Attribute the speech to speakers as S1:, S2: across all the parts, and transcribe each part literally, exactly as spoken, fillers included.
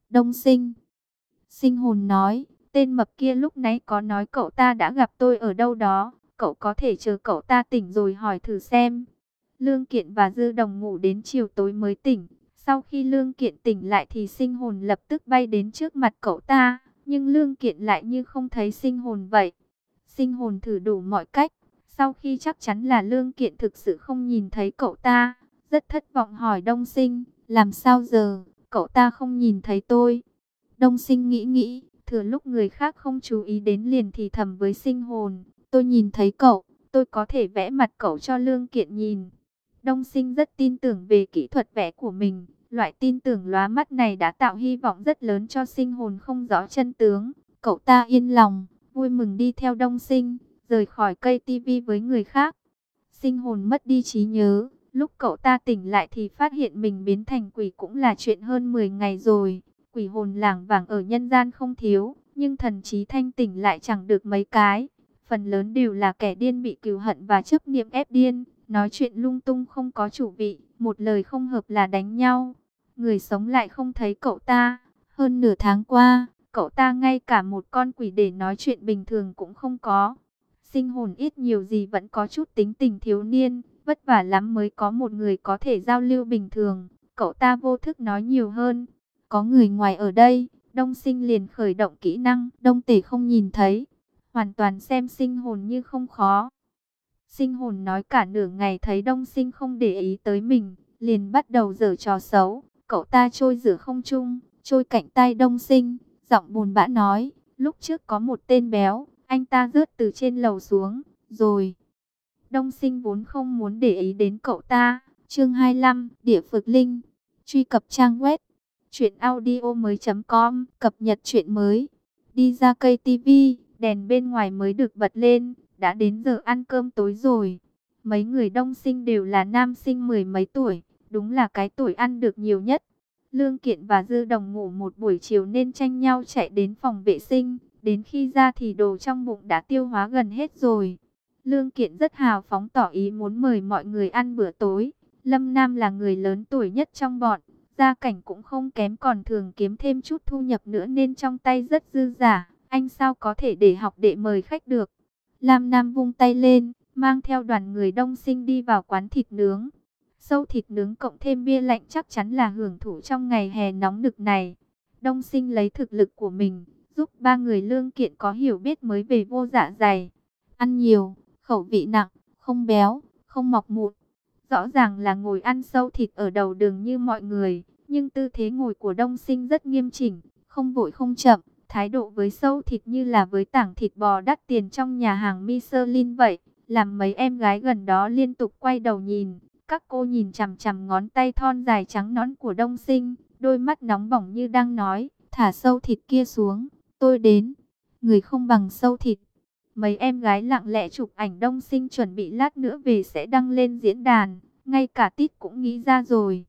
S1: Đông Sinh. Sinh hồn nói, tên mập kia lúc nãy có nói cậu ta đã gặp tôi ở đâu đó. Cậu có thể chờ cậu ta tỉnh rồi hỏi thử xem. Lương Kiện và Dư Đồng ngủ đến chiều tối mới tỉnh. Sau khi Lương Kiện tỉnh lại thì sinh hồn lập tức bay đến trước mặt cậu ta. Nhưng Lương Kiện lại như không thấy sinh hồn vậy. Sinh hồn thử đủ mọi cách. Sau khi chắc chắn là Lương Kiện thực sự không nhìn thấy cậu ta, rất thất vọng hỏi Đông Sinh, làm sao giờ, cậu ta không nhìn thấy tôi. Đông Sinh nghĩ nghĩ, thừa lúc người khác không chú ý đến liền thì thầm với sinh hồn, tôi nhìn thấy cậu, tôi có thể vẽ mặt cậu cho Lương Kiện nhìn. Đông Sinh rất tin tưởng về kỹ thuật vẽ của mình, loại tin tưởng lóa mắt này đã tạo hy vọng rất lớn cho sinh hồn không rõ chân tướng. Cậu ta yên lòng, vui mừng đi theo Đông Sinh, rời khỏi cây tivi với người khác. Sinh hồn mất đi trí nhớ, lúc cậu ta tỉnh lại thì phát hiện mình biến thành quỷ cũng là chuyện hơn mười ngày rồi. Quỷ hồn lảng vảng ở nhân gian không thiếu, nhưng thần trí thanh tỉnh lại chẳng được mấy cái. Phần lớn đều là kẻ điên bị cừu hận và chấp niệm ép điên, nói chuyện lung tung không có chủ vị, một lời không hợp là đánh nhau. Người sống lại không thấy cậu ta. Hơn nửa tháng qua, cậu ta ngay cả một con quỷ để nói chuyện bình thường cũng không có. Sinh hồn ít nhiều gì vẫn có chút tính tình thiếu niên, vất vả lắm mới có một người có thể giao lưu bình thường. Cậu ta vô thức nói nhiều hơn. Có người ngoài ở đây, Đông Sinh liền khởi động kỹ năng Đông Tể không nhìn thấy, hoàn toàn xem sinh hồn như không khó. Sinh hồn nói cả nửa ngày thấy Đông Sinh không để ý tới mình, liền bắt đầu giở trò xấu. Cậu ta trôi giữa không trung, trôi cạnh tay Đông Sinh, giọng buồn bã nói, lúc trước có một tên béo, anh ta rớt từ trên lầu xuống, rồi. Đông Sinh vốn không muốn để ý đến cậu ta. Chương hai mươi lăm, Địa Phược Linh. Truy cập trang web truyệnaudiomoi chấm com, cập nhật truyện mới. Đi ra cây tivi, đèn bên ngoài mới được bật lên, đã đến giờ ăn cơm tối rồi. Mấy người Đông Sinh đều là nam sinh mười mấy tuổi, đúng là cái tuổi ăn được nhiều nhất. Lương Kiện và Dư Đồng ngủ một buổi chiều nên tranh nhau chạy đến phòng vệ sinh, đến khi ra thì đồ trong bụng đã tiêu hóa gần hết rồi. Lương Kiện rất hào phóng tỏ ý muốn mời mọi người ăn bữa tối. Lâm Nam là người lớn tuổi nhất trong bọn, gia cảnh cũng không kém còn thường kiếm thêm chút thu nhập nữa nên trong tay rất dư giả. Anh sao có thể để học đệ mời khách được. Lam Nam vung tay lên, mang theo đoàn người Đông Sinh đi vào quán thịt nướng. Sâu thịt nướng cộng thêm bia lạnh chắc chắn là hưởng thụ trong ngày hè nóng nực này. Đông Sinh lấy thực lực của mình, giúp ba người Lương Kiện có hiểu biết mới về vô dạ dày. Ăn nhiều, khẩu vị nặng, không béo, không mọc mụn. Rõ ràng là ngồi ăn sâu thịt ở đầu đường như mọi người, nhưng tư thế ngồi của Đông Sinh rất nghiêm chỉnh, không vội không chậm, thái độ với sâu thịt như là với tảng thịt bò đắt tiền trong nhà hàng Michelin vậy, làm mấy em gái gần đó liên tục quay đầu nhìn. Các cô nhìn chằm chằm ngón tay thon dài trắng nõn của Đông Sinh, đôi mắt nóng bỏng như đang nói, thả sâu thịt kia xuống, tôi đến. Người không bằng sâu thịt. Mấy em gái lặng lẽ chụp ảnh Đông Sinh chuẩn bị lát nữa về sẽ đăng lên diễn đàn, ngay cả Tít cũng nghĩ ra rồi.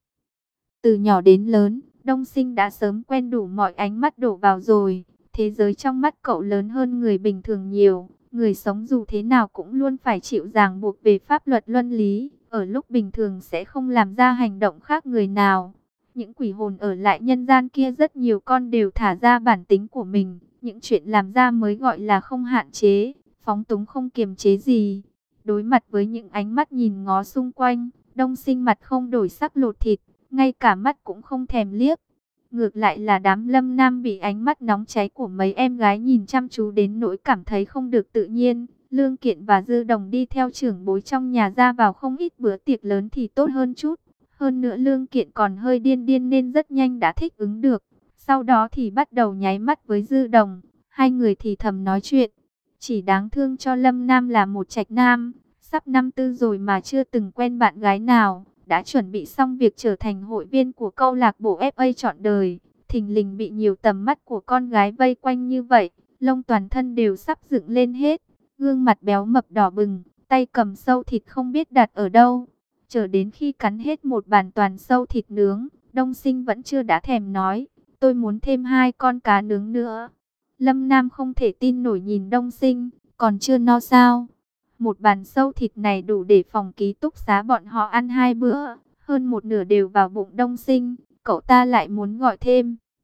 S1: Từ nhỏ đến lớn, Đông Sinh đã sớm quen đủ mọi ánh mắt đổ vào rồi. Thế giới trong mắt cậu lớn hơn người bình thường nhiều. Người sống dù thế nào cũng luôn phải chịu ràng buộc về pháp luật luân lý. Ở lúc bình thường sẽ không làm ra hành động khác người nào. Những quỷ hồn ở lại nhân gian kia rất nhiều con đều thả ra bản tính của mình. Những chuyện làm ra mới gọi là không hạn chế, phóng túng không kiềm chế gì. Đối mặt với những ánh mắt nhìn ngó xung quanh, Đông Sinh mặt không đổi sắc lột thịt, ngay cả mắt cũng không thèm liếc. Ngược lại là đám Lâm Nam bị ánh mắt nóng cháy của mấy em gái nhìn chăm chú đến nỗi cảm thấy không được tự nhiên. Lương Kiện và Dư Đồng đi theo trưởng bối trong nhà ra vào không ít bữa tiệc lớn thì tốt hơn chút. Hơn nữa Lương Kiện còn hơi điên điên nên rất nhanh đã thích ứng được. Sau đó thì bắt đầu nháy mắt với Dư Đồng, hai người thì thầm nói chuyện. Chỉ đáng thương cho Lâm Nam là một trạch nam, sắp năm tư rồi mà chưa từng quen bạn gái nào. Đã chuẩn bị xong việc trở thành hội viên của câu lạc bộ ép a trọn đời, thình lình bị nhiều tầm mắt của con gái vây quanh như vậy, lông toàn thân đều sắp dựng lên hết, gương mặt béo mập đỏ bừng, tay cầm sâu thịt không biết đặt ở đâu. Chờ đến khi cắn hết một bàn toàn sâu thịt nướng, Đông Sinh vẫn chưa đã thèm nói, tôi muốn thêm hai con cá nướng nữa. Lâm Nam không thể tin nổi nhìn Đông Sinh, còn chưa no sao? Một bàn sâu thịt này đủ để phòng ký túc xá bọn họ ăn hai bữa, hơn một nửa đều vào bụng Đông Sinh, cậu ta lại muốn gọi thêm.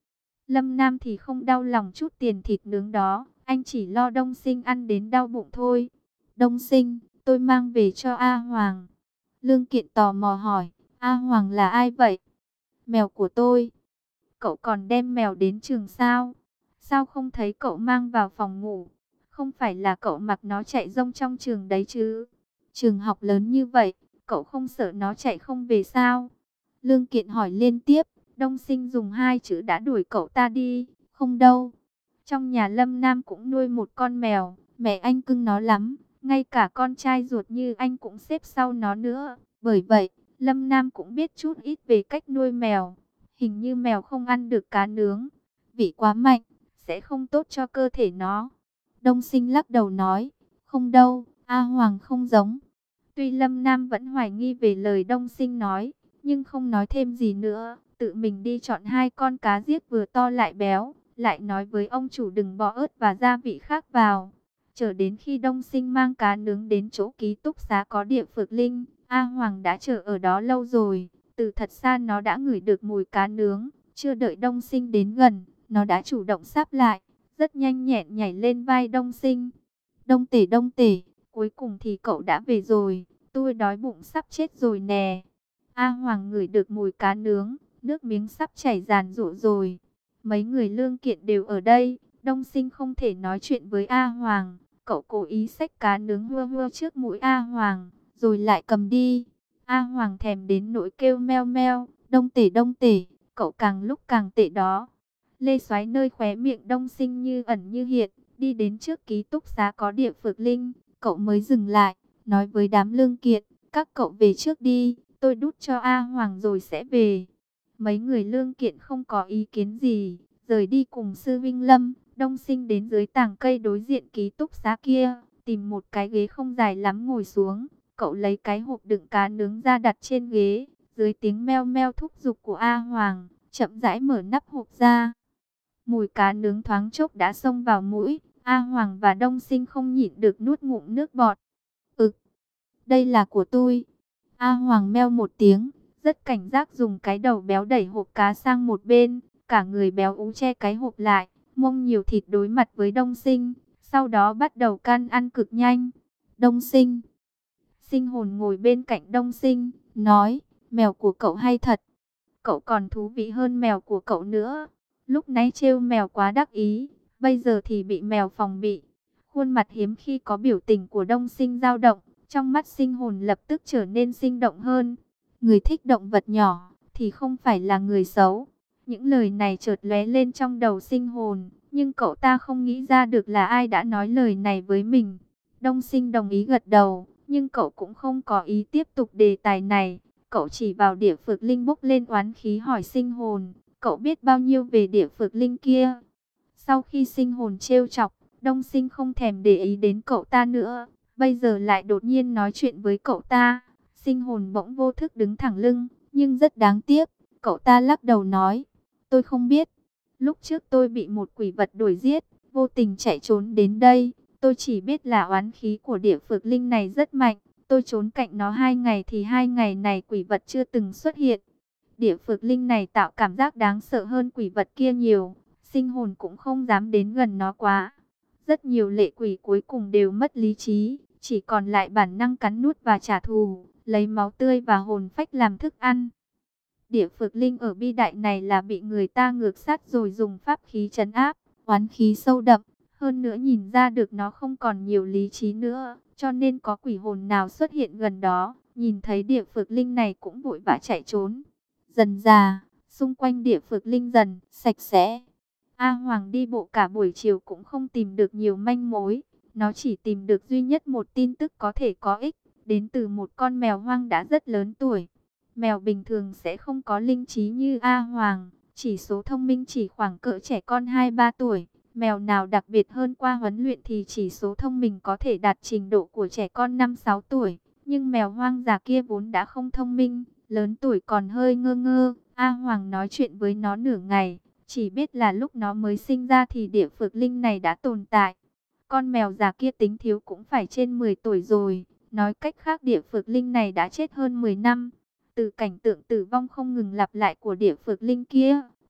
S1: Lâm Nam thì không đau lòng chút tiền thịt nướng đó, anh chỉ lo Đông Sinh ăn đến đau bụng thôi. Đông Sinh, tôi mang về cho A Hoàng. Lương Kiện tò mò hỏi, A Hoàng là ai vậy? Mèo của tôi. Cậu còn đem mèo đến trường sao? Sao không thấy cậu mang vào phòng ngủ? Không phải là cậu mặc nó chạy rông trong trường đấy chứ? Trường học lớn như vậy, cậu không sợ nó chạy không về sao? Lương Kiện hỏi liên tiếp. Đông Sinh dùng hai chữ đã đuổi cậu ta đi. Không đâu. Trong nhà Lâm Nam cũng nuôi một con mèo. Mẹ anh cưng nó lắm. Ngay cả con trai ruột như anh cũng xếp sau nó nữa. Bởi vậy, Lâm Nam cũng biết chút ít về cách nuôi mèo. Hình như mèo không ăn được cá nướng. Vị quá mạnh, sẽ không tốt cho cơ thể nó. Đông Sinh lắc đầu nói. Không đâu, A Hoàng không giống. Tuy Lâm Nam vẫn hoài nghi về lời Đông Sinh nói, nhưng không nói thêm gì nữa. Tự mình đi chọn hai con cá giết vừa to lại béo. Lại nói với ông chủ đừng bỏ ớt và gia vị khác vào. Chờ đến khi Đông Sinh mang cá nướng đến chỗ ký túc xá có Địa Phược Linh, A Hoàng đã chờ ở đó lâu rồi. Từ thật xa nó đã ngửi được mùi cá nướng. Chưa đợi Đông Sinh đến gần, nó đã chủ động sáp lại. Rất nhanh nhẹn nhảy lên vai Đông Sinh. Đông tể đông tể, cuối cùng thì cậu đã về rồi. Tôi đói bụng sắp chết rồi nè. A Hoàng ngửi được mùi cá nướng, nước miếng sắp chảy ràn rụa rồi. Mấy người Lương Kiện đều ở đây. Đông Sinh không thể nói chuyện với A Hoàng. Cậu cố ý xách cá nướng hưa hưa trước mũi A Hoàng, rồi lại cầm đi. A Hoàng thèm đến nỗi kêu meo meo. Đông tể đông tể, cậu càng lúc càng tệ đó. Lê xoáy nơi khóe miệng Đông Sinh như ẩn như hiện. Đi đến trước ký túc xá có Địa Phược Linh, cậu mới dừng lại, nói với đám Lương Kiện, các cậu về trước đi, tôi đút cho A Hoàng rồi sẽ về. Mấy người Lương Kiện không có ý kiến gì, rời đi cùng sư Vinh Lâm. Đông Sinh đến dưới tàng cây đối diện ký túc xá kia, tìm một cái ghế không dài lắm ngồi xuống. Cậu lấy cái hộp đựng cá nướng ra đặt trên ghế, dưới tiếng meo meo thúc giục của A Hoàng, chậm rãi mở nắp hộp ra. Mùi cá nướng thoáng chốc đã xông vào mũi, A Hoàng và Đông Sinh không nhịn được nuốt ngụm nước bọt. "Ực, đây là của tôi." A Hoàng meo một tiếng, rất cảnh giác dùng cái đầu béo đẩy hộp cá sang một bên, cả người béo ú che cái hộp lại, mông nhiều thịt đối mặt với Đông Sinh, sau đó bắt đầu can ăn cực nhanh. "Đông Sinh." Sinh hồn ngồi bên cạnh Đông Sinh, nói, "Mèo của cậu hay thật. Cậu còn thú vị hơn mèo của cậu nữa. Lúc nãy trêu mèo quá đắc ý, bây giờ thì bị mèo phòng bị." Khuôn mặt hiếm khi có biểu tình của Đông Sinh dao động, trong mắt sinh hồn lập tức trở nên sinh động hơn. Người thích động vật nhỏ thì không phải là người xấu. Những lời này chợt lóe lên trong đầu sinh hồn, nhưng cậu ta không nghĩ ra được là ai đã nói lời này với mình. Đông Sinh đồng ý gật đầu, nhưng cậu cũng không có ý tiếp tục đề tài này. Cậu chỉ vào Địa Phược Linh bốc lên oán khí hỏi sinh hồn, cậu biết bao nhiêu về Địa Phược Linh kia? Sau khi sinh hồn trêu chọc, Đông Sinh không thèm để ý đến cậu ta nữa. Bây giờ lại đột nhiên nói chuyện với cậu ta. Sinh hồn bỗng vô thức đứng thẳng lưng, nhưng rất đáng tiếc. Cậu ta lắc đầu nói, tôi không biết. Lúc trước tôi bị một quỷ vật đuổi giết, vô tình chạy trốn đến đây. Tôi chỉ biết là oán khí của Địa Phược Linh này rất mạnh. Tôi trốn cạnh nó hai ngày thì hai ngày này quỷ vật chưa từng xuất hiện. Địa Phược Linh này tạo cảm giác đáng sợ hơn quỷ vật kia nhiều. Sinh hồn cũng không dám đến gần nó quá. Rất nhiều lệ quỷ cuối cùng đều mất lý trí, chỉ còn lại bản năng cắn nuốt và trả thù, lấy máu tươi và hồn phách làm thức ăn. Địa Phược Linh ở bi đại này là bị người ta ngược sát rồi dùng pháp khí trấn áp, oán khí sâu đậm. Hơn nữa nhìn ra được nó không còn nhiều lý trí nữa, cho nên có quỷ hồn nào xuất hiện gần đó, nhìn thấy Địa Phược Linh này cũng vội vã chạy trốn. Dần dà, xung quanh Địa Phược Linh dần sạch sẽ. A Hoàng đi bộ cả buổi chiều cũng không tìm được nhiều manh mối. Nó chỉ tìm được duy nhất một tin tức có thể có ích, đến từ một con mèo hoang đã rất lớn tuổi. Mèo bình thường sẽ không có linh trí như A Hoàng, chỉ số thông minh chỉ khoảng cỡ trẻ con hai ba tuổi. Mèo nào đặc biệt hơn qua huấn luyện thì chỉ số thông minh có thể đạt trình độ của trẻ con năm sáu tuổi. Nhưng mèo hoang dã kia vốn đã không thông minh, lớn tuổi còn hơi ngơ ngơ. A Hoàng nói chuyện với nó nửa ngày, chỉ biết là lúc nó mới sinh ra thì Địa Phược Linh này đã tồn tại. Con mèo già kia tính thiếu cũng phải trên mười tuổi rồi. Nói cách khác Địa Phược Linh này đã chết hơn mười năm. Từ cảnh tượng tử vong không ngừng lặp lại của Địa Phược Linh kia,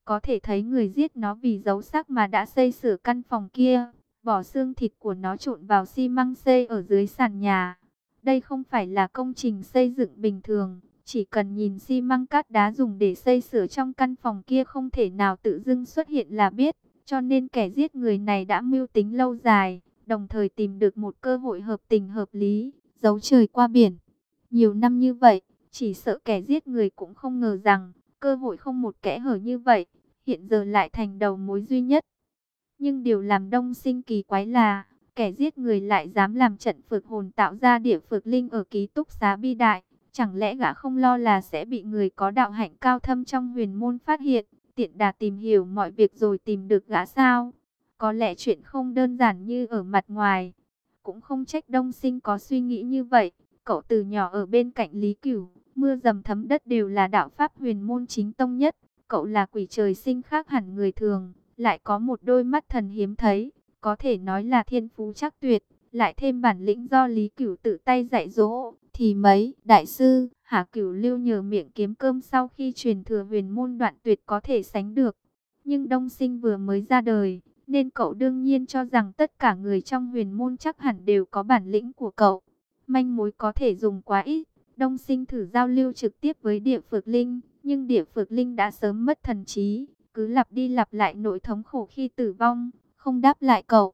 S1: Có thể thấy người giết nó vì giấu xác mà đã xây sửa căn phòng kia, bỏ xương thịt của nó trộn vào xi măng xây ở dưới sàn nhà. Đây không phải là công trình xây dựng bình thường, chỉ cần nhìn xi măng cát đá dùng để xây sửa trong căn phòng kia không thể nào tự dưng xuất hiện là biết, cho nên kẻ giết người này đã mưu tính lâu dài, đồng thời tìm được một cơ hội hợp tình hợp lý, giấu trời qua biển. Nhiều năm như vậy, chỉ sợ kẻ giết người cũng không ngờ rằng, cơ hội không một kẽ hở như vậy, hiện giờ lại thành đầu mối duy nhất. Nhưng điều làm Đông Sinh kỳ quái là, kẻ giết người lại dám làm trận phược hồn tạo ra địa phược linh ở ký túc xá Bi Đại. Chẳng lẽ gã không lo là sẽ bị người có đạo hạnh cao thâm trong huyền môn phát hiện, tiện đà tìm hiểu mọi việc rồi tìm được gã sao? Có lẽ chuyện không đơn giản như ở mặt ngoài. Cũng không trách Đông Sinh có suy nghĩ như vậy. Cậu từ nhỏ ở bên cạnh Lý Cửu, mưa dầm thấm đất đều là đạo pháp huyền môn chính tông nhất. Cậu là quỷ trời sinh khác hẳn người thường, lại có một đôi mắt thần hiếm thấy, có thể nói là thiên phú chắc tuyệt, lại thêm bản lĩnh do Lý Cửu tự tay dạy dỗ, thì mấy đại sư Hà Cửu Lưu nhờ miệng kiếm cơm sau khi truyền thừa huyền môn Đoạn Tuyệt có thể sánh được. Nhưng Đông Sinh vừa mới ra đời, nên cậu đương nhiên cho rằng tất cả người trong huyền môn chắc hẳn đều có bản lĩnh của cậu. Manh mối có thể dùng quá ít, Đông Sinh thử giao lưu trực tiếp với Địa Phược Linh, nhưng Địa Phược Linh đã sớm mất thần trí, cứ lặp đi lặp lại nỗi thống khổ khi tử vong, không đáp lại cậu.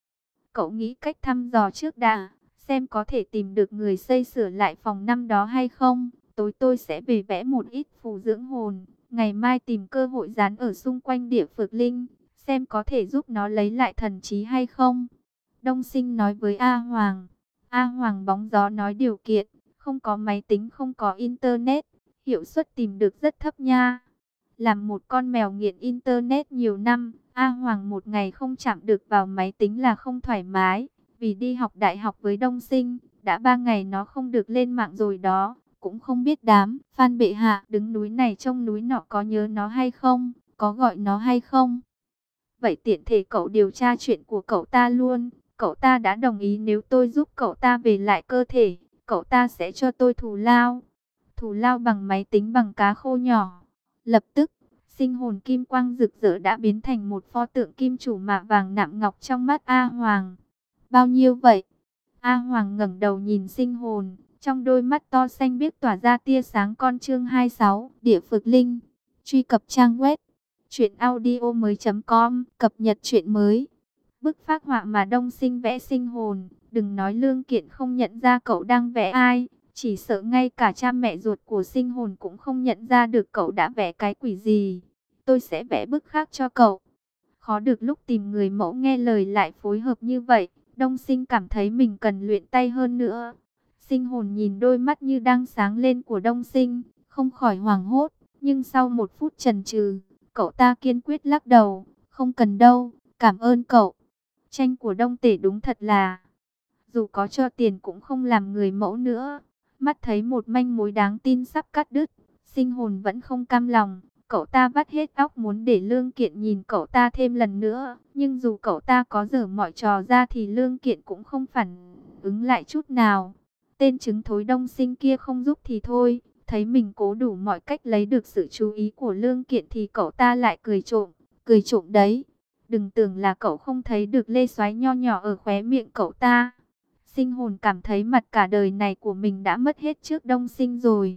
S1: Cậu nghĩ cách thăm dò trước đã, xem có thể tìm được người xây sửa lại phòng năm đó hay không. Tối tôi sẽ về vẽ một ít phù dưỡng hồn, ngày mai tìm cơ hội dán ở xung quanh Địa Phược Linh, xem có thể giúp nó lấy lại thần trí hay không. Đông Sinh nói với A Hoàng. A Hoàng bóng gió nói điều kiện, không có máy tính, không có internet, hiệu suất tìm được rất thấp nha. Làm một con mèo nghiện internet nhiều năm, A Hoàng một ngày không chạm được vào máy tính là không thoải mái. Vì đi học đại học với Đông Sinh, đã ba ngày nó không được lên mạng rồi đó. Cũng không biết đám Phan bệ hạ đứng núi này trông núi nọ có nhớ nó hay không, có gọi nó hay không. Vậy tiện thể cậu điều tra chuyện của cậu ta luôn. Cậu ta đã đồng ý nếu tôi giúp cậu ta về lại cơ thể, cậu ta sẽ cho tôi thù lao. Thù lao bằng máy tính, bằng cá khô nhỏ. Lập tức, sinh hồn kim quang rực rỡ đã biến thành một pho tượng kim chủ mạ vàng nạm ngọc trong mắt A Hoàng. Bao nhiêu vậy? A Hoàng ngẩng đầu nhìn sinh hồn, trong đôi mắt to xanh biếc tỏa ra tia sáng. Con chương hai mươi sáu, Địa Phược Linh. Truy cập trang web truyện audio mới chấm com, cập nhật truyện mới. Bức phác họa mà Đông Sinh vẽ sinh hồn, đừng nói Lương Kiện không nhận ra cậu đang vẽ ai, chỉ sợ ngay cả cha mẹ ruột của sinh hồn cũng không nhận ra được cậu đã vẽ cái quỷ gì. Tôi sẽ vẽ bức khác cho cậu. Khó được lúc tìm người mẫu nghe lời lại phối hợp như vậy, Đông Sinh cảm thấy mình cần luyện tay hơn nữa. Sinh hồn nhìn đôi mắt như đang sáng lên của Đông Sinh, không khỏi hoảng hốt, nhưng sau một phút chần chừ, cậu ta kiên quyết lắc đầu, không cần đâu, cảm ơn cậu. Tranh của Đông Tể đúng thật là, dù có cho tiền cũng không làm người mẫu nữa. Mắt thấy một manh mối đáng tin sắp cắt đứt, sinh hồn vẫn không cam lòng. Cậu ta vắt hết óc muốn để Lương Kiện nhìn cậu ta thêm lần nữa. Nhưng dù cậu ta có dở mọi trò ra thì Lương Kiện cũng không phản ứng lại chút nào. Tên trứng thối Đông Sinh kia không giúp thì thôi. Thấy mình cố đủ mọi cách lấy được sự chú ý của Lương Kiện thì cậu ta lại cười trộm. Cười trộm đấy. Đừng tưởng là cậu không thấy được lê xoáy nho nhỏ ở khóe miệng cậu ta. Sinh hồn cảm thấy mặt cả đời này của mình đã mất hết trước Đông Sinh rồi.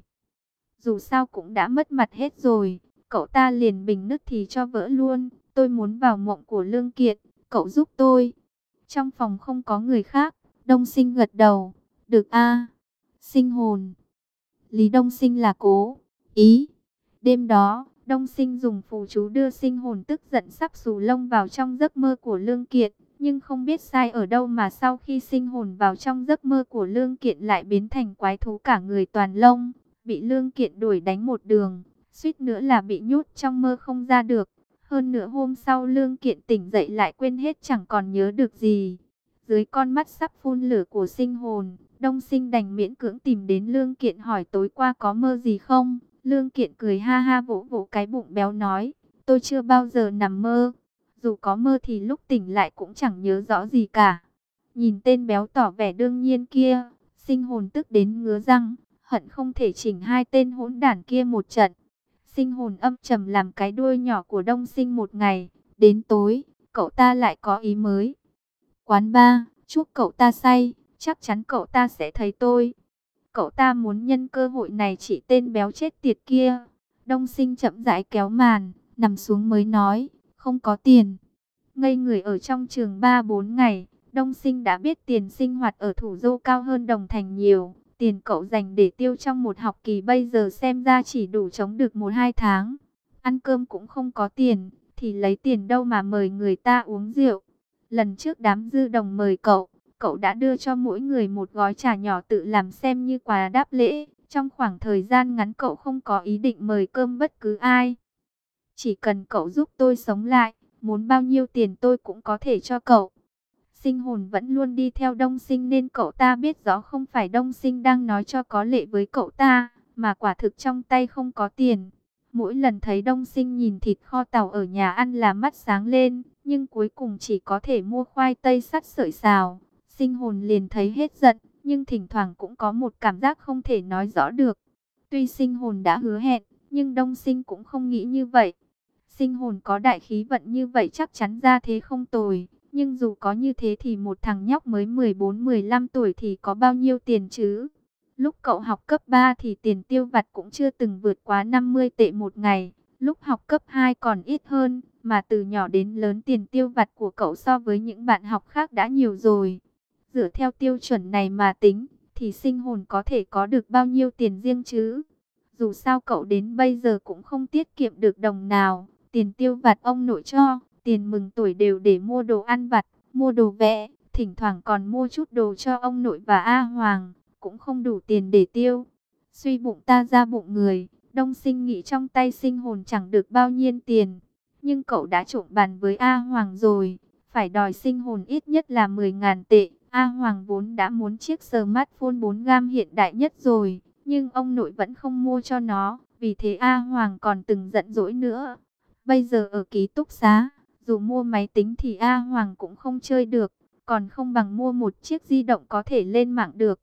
S1: Dù sao cũng đã mất mặt hết rồi. Cậu ta liền bình nứt thì cho vỡ luôn. Tôi muốn vào mộng của Lương Kiện, cậu giúp tôi. Trong phòng không có người khác, Đông Sinh gật đầu. Được a. Sinh hồn. Lý Đông Sinh là cố ý. Đêm đó, Đông Sinh dùng phù chú đưa sinh hồn tức giận sắp xù lông vào trong giấc mơ của Lương Kiện. Nhưng không biết sai ở đâu mà sau khi sinh hồn vào trong giấc mơ của Lương Kiện lại biến thành quái thú cả người toàn lông. Bị Lương Kiện đuổi đánh một đường, suýt nữa là bị nhốt trong mơ không ra được. Hơn nữa hôm sau Lương Kiện tỉnh dậy lại quên hết, chẳng còn nhớ được gì. Dưới con mắt sắp phun lửa của sinh hồn, Đông Sinh đành miễn cưỡng tìm đến Lương Kiện hỏi tối qua có mơ gì không. Lương Kiện cười ha ha vỗ vỗ cái bụng béo nói, tôi chưa bao giờ nằm mơ. Dù có mơ thì lúc tỉnh lại cũng chẳng nhớ rõ gì cả. Nhìn tên béo tỏ vẻ đương nhiên kia, sinh hồn tức đến ngứa răng, hận không thể chỉnh hai tên hỗn đản kia một trận. Sinh hồn âm trầm làm cái đuôi nhỏ của Đông Sinh một ngày. Đến tối, cậu ta lại có ý mới. Quán ba, chúc cậu ta say, chắc chắn cậu ta sẽ thấy tôi. Cậu ta muốn nhân cơ hội này chỉ tên béo chết tiệt kia. Đông Sinh chậm rãi kéo màn, nằm xuống mới nói, không có tiền. Ngây người ở trong trường ba bốn ngày, Đông Sinh đã biết tiền sinh hoạt ở thủ đô cao hơn Đồng Thành nhiều. Tiền cậu dành để tiêu trong một học kỳ bây giờ xem ra chỉ đủ chống được một hai tháng. Ăn cơm cũng không có tiền, thì lấy tiền đâu mà mời người ta uống rượu. Lần trước đám dư đồng mời cậu, cậu đã đưa cho mỗi người một gói trà nhỏ tự làm xem như quà đáp lễ. Trong khoảng thời gian ngắn cậu không có ý định mời cơm bất cứ ai. Chỉ cần cậu giúp tôi sống lại, muốn bao nhiêu tiền tôi cũng có thể cho cậu. Sinh hồn vẫn luôn đi theo Đông Sinh nên cậu ta biết rõ không phải Đông Sinh đang nói cho có lệ với cậu ta, mà quả thực trong tay không có tiền. Mỗi lần thấy Đông Sinh nhìn thịt kho tàu ở nhà ăn là mắt sáng lên, nhưng cuối cùng chỉ có thể mua khoai tây sắt sợi xào. Sinh hồn liền thấy hết giận, nhưng thỉnh thoảng cũng có một cảm giác không thể nói rõ được. Tuy sinh hồn đã hứa hẹn, nhưng Đông Sinh cũng không nghĩ như vậy. Sinh hồn có đại khí vận như vậy chắc chắn ra thế không tồi. Nhưng dù có như thế thì một thằng nhóc mới mười bốn mười lăm tuổi thì có bao nhiêu tiền chứ? Lúc cậu học cấp ba thì tiền tiêu vặt cũng chưa từng vượt quá năm mươi tệ một ngày. Lúc học cấp hai còn ít hơn, mà từ nhỏ đến lớn tiền tiêu vặt của cậu so với những bạn học khác đã nhiều rồi. Dựa theo tiêu chuẩn này mà tính, thì sinh hồn có thể có được bao nhiêu tiền riêng chứ? Dù sao cậu đến bây giờ cũng không tiết kiệm được đồng nào. Tiền tiêu vặt ông nội cho, tiền mừng tuổi đều để mua đồ ăn vặt, mua đồ vẽ, thỉnh thoảng còn mua chút đồ cho ông nội và A Hoàng, cũng không đủ tiền để tiêu. Suy bụng ta ra bụng người, Đông Sinh nghĩ trong tay sinh hồn chẳng được bao nhiêu tiền. Nhưng cậu đã trộn bàn với A Hoàng rồi, phải đòi sinh hồn ít nhất là mười ngàn tệ. A Hoàng vốn đã muốn chiếc smartphone bốn gam hiện đại nhất rồi, nhưng ông nội vẫn không mua cho nó, vì thế A Hoàng còn từng giận dỗi nữa. Bây giờ ở ký túc xá, dù mua máy tính thì A Hoàng cũng không chơi được, còn không bằng mua một chiếc di động có thể lên mạng được.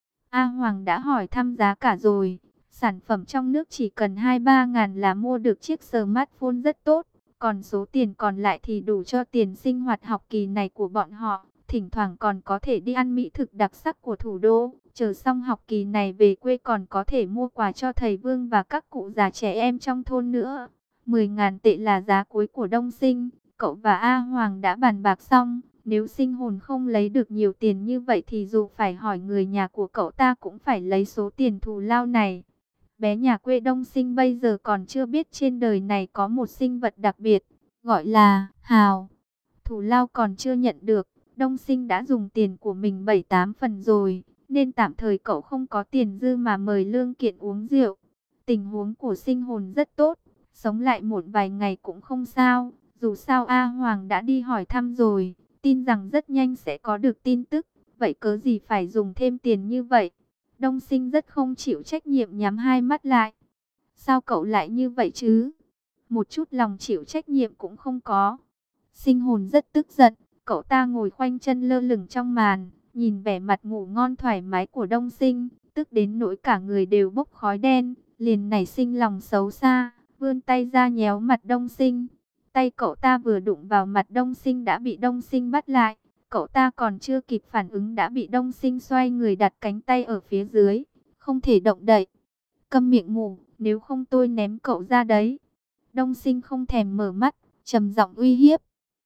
S1: A Hoàng đã hỏi thăm giá cả rồi, sản phẩm trong nước chỉ cần hai ba ngàn là mua được chiếc smartphone rất tốt, còn số tiền còn lại thì đủ cho tiền sinh hoạt học kỳ này của bọn họ, thỉnh thoảng còn có thể đi ăn mỹ thực đặc sắc của thủ đô, chờ xong học kỳ này về quê còn có thể mua quà cho thầy Vương và các cụ già trẻ em trong thôn nữa. mười ngàn tệ là giá cuối của Đông Sinh, cậu và A Hoàng đã bàn bạc xong, nếu sinh hồn không lấy được nhiều tiền như vậy thì dù phải hỏi người nhà của cậu ta cũng phải lấy số tiền thù lao này. Bé nhà quê Đông Sinh bây giờ còn chưa biết trên đời này có một sinh vật đặc biệt, gọi là Hào. Thù lao còn chưa nhận được, Đông Sinh đã dùng tiền của mình bảy tám phần rồi, nên tạm thời cậu không có tiền dư mà mời Lương Kiện uống rượu. Tình huống của sinh hồn rất tốt, sống lại một vài ngày cũng không sao, dù sao A Hoàng đã đi hỏi thăm rồi, tin rằng rất nhanh sẽ có được tin tức, vậy cớ gì phải dùng thêm tiền như vậy. Đông Sinh rất không chịu trách nhiệm nhắm hai mắt lại. Sao cậu lại như vậy chứ? Một chút lòng chịu trách nhiệm cũng không có. Sinh hồn rất tức giận, cậu ta ngồi khoanh chân lơ lửng trong màn, nhìn vẻ mặt ngủ ngon thoải mái của Đông Sinh, tức đến nỗi cả người đều bốc khói đen, liền nảy sinh lòng xấu xa, vươn tay ra nhéo mặt Đông Sinh. Tay cậu ta vừa đụng vào mặt Đông Sinh đã bị Đông Sinh bắt lại. Cậu ta còn chưa kịp phản ứng đã bị Đông Sinh xoay người đặt cánh tay ở phía dưới, không thể động đậy. Câm miệng ngủ, nếu không tôi ném cậu ra đấy. Đông Sinh không thèm mở mắt, trầm giọng uy hiếp.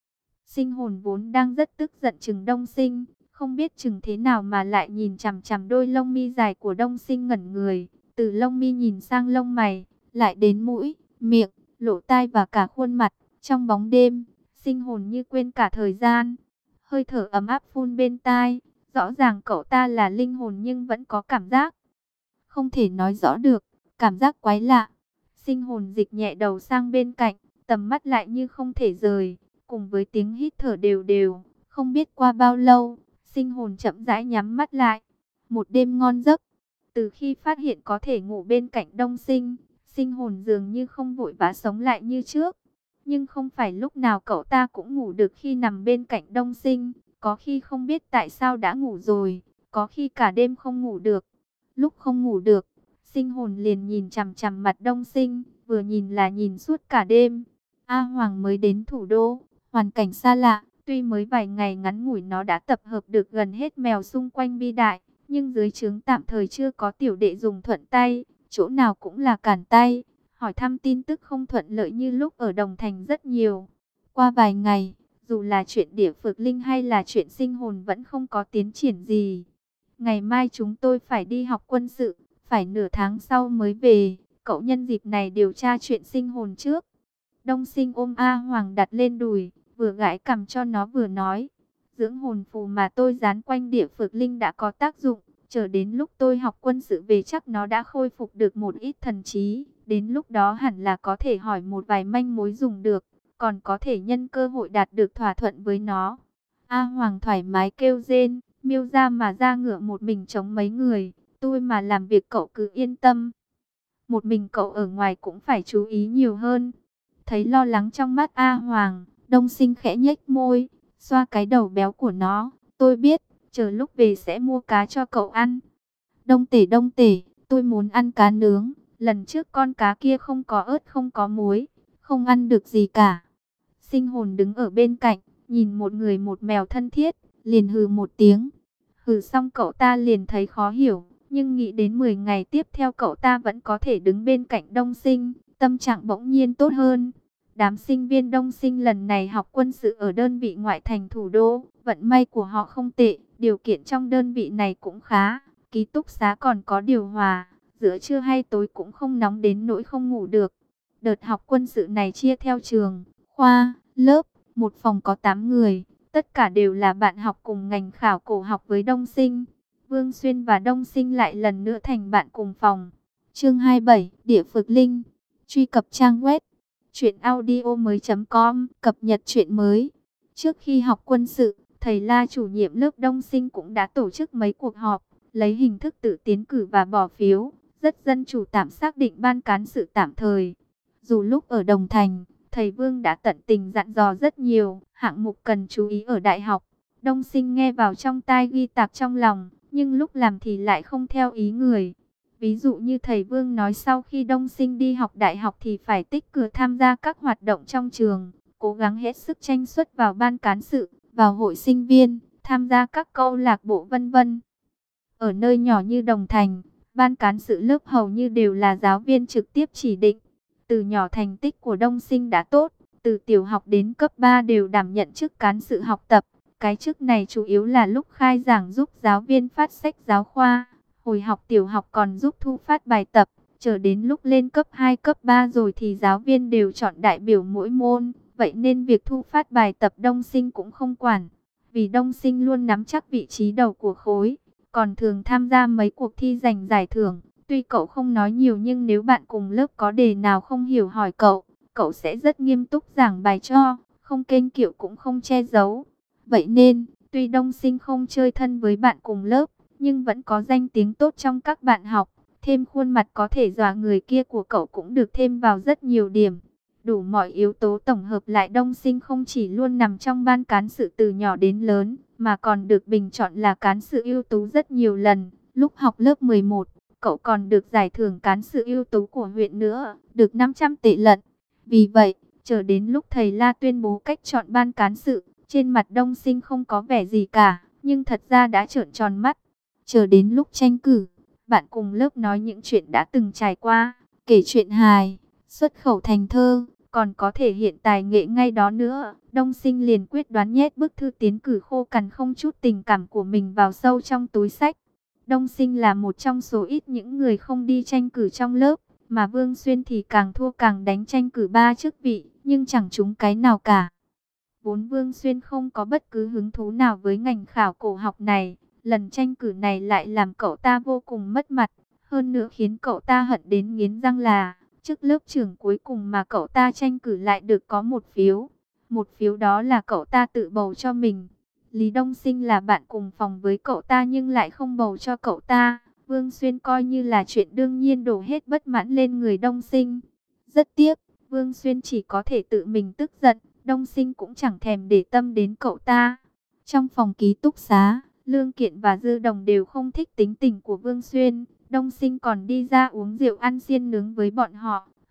S1: Sinh hồn vốn đang rất tức giận chừng Đông Sinh, không biết chừng thế nào mà lại nhìn chằm chằm đôi lông mi dài của Đông Sinh ngẩn người. Từ lông mi nhìn sang lông mày, lại đến mũi, miệng, lỗ tai và cả khuôn mặt. Trong bóng đêm, sinh hồn như quên cả thời gian. Hơi thở ấm áp phun bên tai, rõ ràng cậu ta là linh hồn nhưng vẫn có cảm giác. Không thể nói rõ được, cảm giác quái lạ. Sinh hồn dịch nhẹ đầu sang bên cạnh, tầm mắt lại như không thể rời, cùng với tiếng hít thở đều đều. Không biết qua bao lâu, sinh hồn chậm rãi nhắm mắt lại. Một đêm ngon giấc, từ khi phát hiện có thể ngủ bên cạnh Đông Sinh, sinh hồn dường như không vội vã sống lại như trước. Nhưng không phải lúc nào cậu ta cũng ngủ được khi nằm bên cạnh Đông Sinh, có khi không biết tại sao đã ngủ rồi, có khi cả đêm không ngủ được. Lúc không ngủ được, sinh hồn liền nhìn chằm chằm mặt Đông Sinh, vừa nhìn là nhìn suốt cả đêm. A Hoàng mới đến thủ đô, hoàn cảnh xa lạ, tuy mới vài ngày ngắn ngủi nó đã tập hợp được gần hết mèo xung quanh Bi Đại, nhưng dưới trướng tạm thời chưa có tiểu đệ dùng thuận tay, chỗ nào cũng là cản tay, hỏi thăm tin tức không thuận lợi như lúc ở Đồng Thành rất nhiều. Qua vài ngày, dù là chuyện Địa Phược Linh hay là chuyện sinh hồn vẫn không có tiến triển gì. Ngày mai chúng tôi phải đi học quân sự, phải nửa tháng sau mới về, cậu nhân dịp này điều tra chuyện sinh hồn trước. Đông Sinh ôm A Hoàng đặt lên đùi, vừa gãi cằm cho nó vừa nói. Dưỡng hồn phù mà tôi dán quanh Địa Phược Linh đã có tác dụng, chờ đến lúc tôi học quân sự về chắc nó đã khôi phục được một ít thần trí. Đến lúc đó hẳn là có thể hỏi một vài manh mối dùng được, còn có thể nhân cơ hội đạt được thỏa thuận với nó. A Hoàng thoải mái kêu rên, miêu ra mà ra ngựa một mình chống mấy người, tôi mà làm việc cậu cứ yên tâm. Một mình cậu ở ngoài cũng phải chú ý nhiều hơn. Thấy lo lắng trong mắt A Hoàng, Đông Sinh khẽ nhếch môi, xoa cái đầu béo của nó. Tôi biết, chờ lúc về sẽ mua cá cho cậu ăn. Đông Tể Đông Tể, tôi muốn ăn cá nướng. Lần trước con cá kia không có ớt không có muối, không ăn được gì cả. Sinh hồn đứng ở bên cạnh, nhìn một người một mèo thân thiết, liền hừ một tiếng. Hừ xong cậu ta liền thấy khó hiểu, nhưng nghĩ đến mười ngày tiếp theo cậu ta vẫn có thể đứng bên cạnh Đông Sinh, tâm trạng bỗng nhiên tốt hơn. Đám sinh viên Đông Sinh lần này học quân sự ở đơn vị ngoại thành thủ đô, vận may của họ không tệ, điều kiện trong đơn vị này cũng khá, ký túc xá còn có điều hòa, giữa trưa hay tối cũng không nóng đến nỗi không ngủ được. Đợt học quân sự này chia theo trường, khoa, lớp, một phòng có tám người, tất cả đều là bạn học cùng ngành khảo cổ học với Đông Sinh. Vương Xuyên và Đông Sinh lại lần nữa thành bạn cùng phòng. Chương hai mươi bảy, Địa Phược Linh. Truy cập trang web truyệnaudiomoi.com, cập nhật truyện mới. Trước khi học quân sự, thầy La chủ nhiệm lớp Đông Sinh cũng đã tổ chức mấy cuộc họp, lấy hình thức tự tiến cử và bỏ phiếu, rất dân chủ tạm xác định ban cán sự tạm thời. Dù lúc ở Đồng Thành, thầy Vương đã tận tình dặn dò rất nhiều hạng mục cần chú ý ở đại học. Đông Sinh nghe vào trong tai ghi tạc trong lòng, nhưng lúc làm thì lại không theo ý người. Ví dụ như thầy Vương nói sau khi Đông Sinh đi học đại học thì phải tích cực tham gia các hoạt động trong trường, cố gắng hết sức tranh xuất vào ban cán sự, vào hội sinh viên, tham gia các câu lạc bộ vân vân. Ở nơi nhỏ như Đồng Thành, ban cán sự lớp hầu như đều là giáo viên trực tiếp chỉ định. Từ nhỏ thành tích của Đông Sinh đã tốt, từ tiểu học đến cấp ba đều đảm nhận chức cán sự học tập. Cái chức này chủ yếu là lúc khai giảng giúp giáo viên phát sách giáo khoa, hồi học tiểu học còn giúp thu phát bài tập, chờ đến lúc lên cấp hai, cấp ba rồi thì giáo viên đều chọn đại biểu mỗi môn, vậy nên việc thu phát bài tập Đông Sinh cũng không quản, vì Đông Sinh luôn nắm chắc vị trí đầu của khối, còn thường tham gia mấy cuộc thi giành giải thưởng. Tuy cậu không nói nhiều nhưng nếu bạn cùng lớp có đề nào không hiểu hỏi cậu, cậu sẽ rất nghiêm túc giảng bài cho, không kênh kiệu cũng không che giấu. Vậy nên, tuy Đông Sinh không chơi thân với bạn cùng lớp, nhưng vẫn có danh tiếng tốt trong các bạn học. Thêm khuôn mặt có thể dọa người kia của cậu cũng được thêm vào rất nhiều điểm. Đủ mọi yếu tố tổng hợp lại, Đông Sinh không chỉ luôn nằm trong ban cán sự từ nhỏ đến lớn, mà còn được bình chọn là cán sự ưu tú rất nhiều lần. Lúc học lớp mười một, cậu còn được giải thưởng cán sự ưu tú của huyện nữa, được năm trăm tệ lận. Vì vậy, chờ đến lúc thầy La tuyên bố cách chọn ban cán sự, trên mặt Đông Sinh không có vẻ gì cả, nhưng thật ra đã trợn tròn mắt. Chờ đến lúc tranh cử, bạn cùng lớp nói những chuyện đã từng trải qua, kể chuyện hài, xuất khẩu thành thơ, còn có thể hiện tài nghệ ngay đó nữa. Đông Sinh liền quyết đoán nhét bức thư tiến cử khô cằn không chút tình cảm của mình vào sâu trong túi xách. Đông Sinh là một trong số ít những người không đi tranh cử trong lớp, mà Vương Xuyên thì càng thua càng đánh tranh cử ba chức vị, nhưng chẳng trúng cái nào cả. Vốn Vương Xuyên không có bất cứ hứng thú nào với ngành khảo cổ học này, lần tranh cử này lại làm cậu ta vô cùng mất mặt, hơn nữa khiến cậu ta hận đến nghiến răng là, chức lớp trưởng cuối cùng mà cậu ta tranh cử lại được có một phiếu. Một phiếu đó là cậu ta tự bầu cho mình. Lý Đông Sinh là bạn cùng phòng với cậu ta nhưng lại không bầu cho cậu ta. Vương Xuyên coi như là chuyện đương nhiên đổ hết bất mãn lên người Đông Sinh. Rất tiếc, Vương Xuyên chỉ có thể tự mình tức giận, Đông Sinh cũng chẳng thèm để tâm đến cậu ta. Trong phòng ký túc xá, Lương Kiện và Dư Đồng đều không thích tính tình của Vương Xuyên. Đông Sinh còn đi ra uống rượu ăn xiên nướng với bọn họ.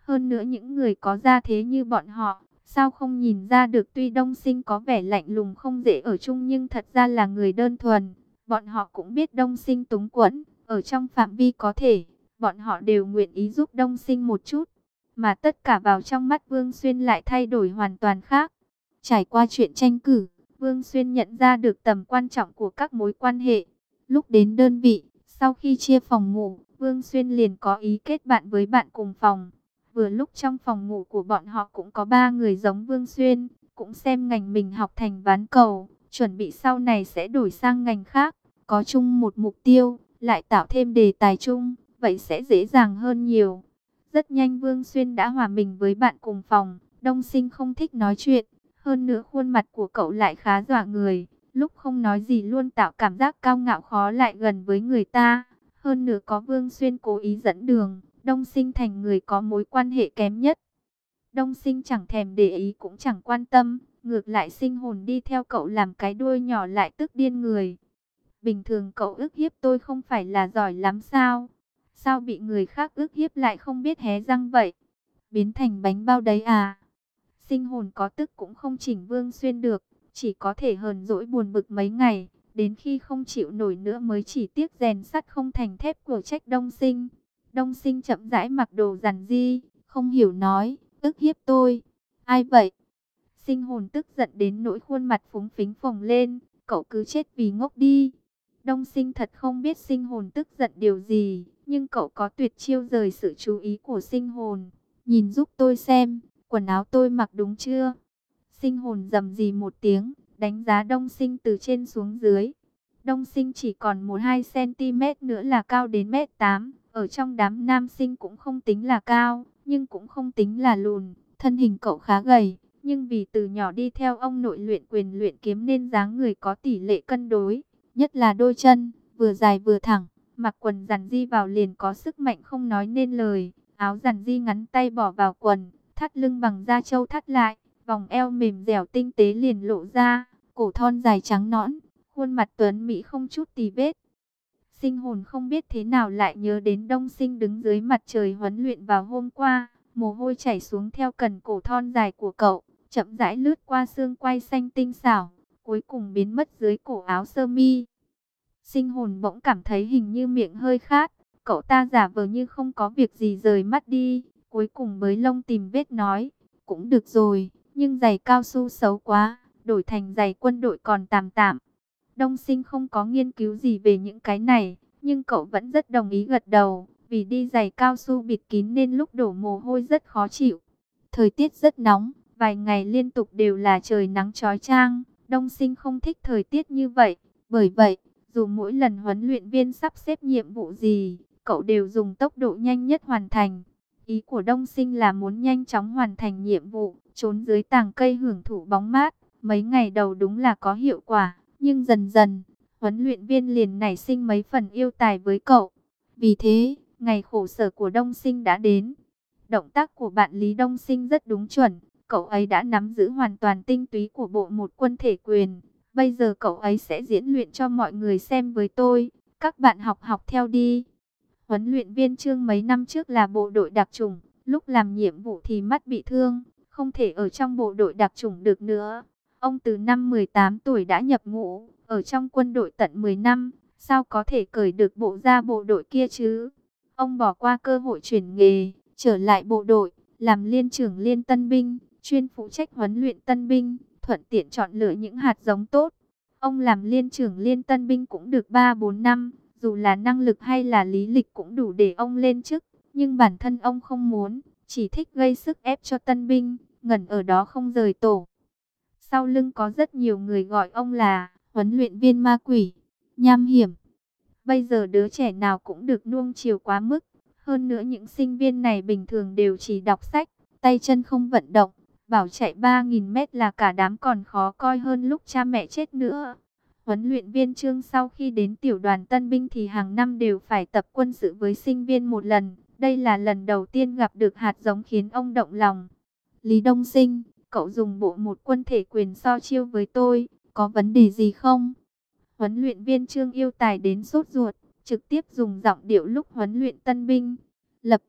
S1: Hơn nữa những người có gia thế như bọn họ, sao không nhìn ra được tuy Đông Sinh có vẻ lạnh lùng không dễ ở chung nhưng thật ra là người đơn thuần. Bọn họ cũng biết Đông Sinh túng quẫn, ở trong phạm vi có thể, bọn họ đều nguyện ý giúp Đông Sinh một chút. Mà tất cả vào trong mắt Vương Xuyên lại thay đổi hoàn toàn khác. Trải qua chuyện tranh cử, Vương Xuyên nhận ra được tầm quan trọng của các mối quan hệ. Lúc đến đơn vị, sau khi chia phòng ngủ, Vương Xuyên liền có ý kết bạn với bạn cùng phòng. Vừa lúc trong phòng ngủ của bọn họ cũng có ba người giống Vương Xuyên, cũng xem ngành mình học thành ván cầu, chuẩn bị sau này sẽ đổi sang ngành khác, có chung một mục tiêu, lại tạo thêm đề tài chung, vậy sẽ dễ dàng hơn nhiều. Rất nhanh Vương Xuyên đã hòa mình với bạn cùng phòng. Đông Sinh không thích nói chuyện, hơn nữa khuôn mặt của cậu lại khá dọa người, lúc không nói gì luôn tạo cảm giác cao ngạo khó lại gần với người ta. Hơn nữa có Vương Xuyên cố ý dẫn đường, Đông Sinh thành người có mối quan hệ kém nhất. Đông Sinh chẳng thèm để ý cũng chẳng quan tâm, ngược lại Sinh Hồn đi theo cậu làm cái đuôi nhỏ lại tức điên người. Bình thường cậu ức hiếp tôi không phải là giỏi lắm sao? Sao bị người khác ức hiếp lại không biết hé răng vậy? Biến thành bánh bao đấy à? Sinh Hồn có tức cũng không chỉnh Vương Xuyên được, chỉ có thể hờn dỗi buồn bực mấy ngày, đến khi không chịu nổi nữa mới chỉ tiếc rèn sắt không thành thép của trách Đông Sinh. Đông Sinh chậm rãi mặc đồ rằn di, không hiểu nói, ức hiếp tôi. Ai vậy? Sinh Hồn tức giận đến nỗi khuôn mặt phúng phính phồng lên, cậu cứ chết vì ngốc đi. Đông Sinh thật không biết Sinh Hồn tức giận điều gì, nhưng cậu có tuyệt chiêu rời sự chú ý của Sinh Hồn. Nhìn giúp tôi xem, quần áo tôi mặc đúng chưa? Sinh Hồn rầm rì một tiếng, đánh giá Đông Sinh từ trên xuống dưới. Đông Sinh chỉ còn một hai xăng-ti-mét nữa là cao đến mét tám. Ở trong đám nam sinh cũng không tính là cao, nhưng cũng không tính là lùn. Thân hình cậu khá gầy, nhưng vì từ nhỏ đi theo ông nội luyện quyền luyện kiếm nên dáng người có tỷ lệ cân đối. Nhất là đôi chân, vừa dài vừa thẳng, mặc quần rằn di vào liền có sức mạnh không nói nên lời. Áo rằn di ngắn tay bỏ vào quần, thắt lưng bằng da trâu thắt lại, vòng eo mềm dẻo tinh tế liền lộ ra, cổ thon dài trắng nõn, khuôn mặt tuấn mỹ không chút tì vết. Sinh Hồn không biết thế nào lại nhớ đến Đông Sinh đứng dưới mặt trời huấn luyện vào hôm qua, mồ hôi chảy xuống theo cần cổ thon dài của cậu, chậm rãi lướt qua xương quai xanh tinh xảo, cuối cùng biến mất dưới cổ áo sơ mi. Sinh Hồn bỗng cảm thấy hình như miệng hơi khát, cậu ta giả vờ như không có việc gì rời mắt đi, cuối cùng bới lông tìm vết nói, cũng được rồi, nhưng giày cao su xấu quá, đổi thành giày quân đội còn tạm tạm. Đông Sinh không có nghiên cứu gì về những cái này, nhưng cậu vẫn rất đồng ý gật đầu, vì đi giày cao su bịt kín nên lúc đổ mồ hôi rất khó chịu. Thời tiết rất nóng, vài ngày liên tục đều là trời nắng chói chang, Đông Sinh không thích thời tiết như vậy, bởi vậy, dù mỗi lần huấn luyện viên sắp xếp nhiệm vụ gì, cậu đều dùng tốc độ nhanh nhất hoàn thành. Ý của Đông Sinh là muốn nhanh chóng hoàn thành nhiệm vụ, trốn dưới tàng cây hưởng thụ bóng mát. Mấy ngày đầu đúng là có hiệu quả, nhưng dần dần, huấn luyện viên liền nảy sinh mấy phần yêu tài với cậu. Vì thế, ngày khổ sở của Đông Sinh đã đến. Động tác của bạn Lý Đông Sinh rất đúng chuẩn, cậu ấy đã nắm giữ hoàn toàn tinh túy của bộ một quân thể quyền. Bây giờ cậu ấy sẽ diễn luyện cho mọi người xem với tôi, các bạn học học theo đi. Huấn luyện viên Trương mấy năm trước là bộ đội đặc chủng, lúc làm nhiệm vụ thì mắt bị thương, không thể ở trong bộ đội đặc chủng được nữa. Ông từ năm mười tám tuổi đã nhập ngũ, ở trong quân đội tận mười năm, sao có thể cởi được bộ ra bộ đội kia chứ? Ông bỏ qua cơ hội chuyển nghề, trở lại bộ đội, làm liên trưởng liên tân binh, chuyên phụ trách huấn luyện tân binh, thuận tiện chọn lựa những hạt giống tốt. Ông làm liên trưởng liên tân binh cũng được ba bốn năm, dù là năng lực hay là lý lịch cũng đủ để ông lên chức, nhưng bản thân ông không muốn, chỉ thích gây sức ép cho tân binh, ngẩn ở đó không rời tổ. Sau lưng có rất nhiều người gọi ông là huấn luyện viên ma quỷ, nham hiểm. Bây giờ đứa trẻ nào cũng được nuông chiều quá mức, hơn nữa những sinh viên này bình thường đều chỉ đọc sách, tay chân không vận động, bảo chạy ba nghìn mét là cả đám còn khó coi hơn lúc cha mẹ chết nữa. Huấn luyện viên Trương sau khi đến tiểu đoàn tân binh thì hàng năm đều phải tập quân sự với sinh viên một lần. Đây là lần đầu tiên gặp được hạt giống khiến ông động lòng. Lý Đông Sinh, cậu dùng bộ một quân thể quyền so chiêu với tôi, có vấn đề gì không? Huấn luyện viên Trương yêu tài đến sốt ruột, trực tiếp dùng giọng điệu lúc huấn luyện tân binh. Lập tức,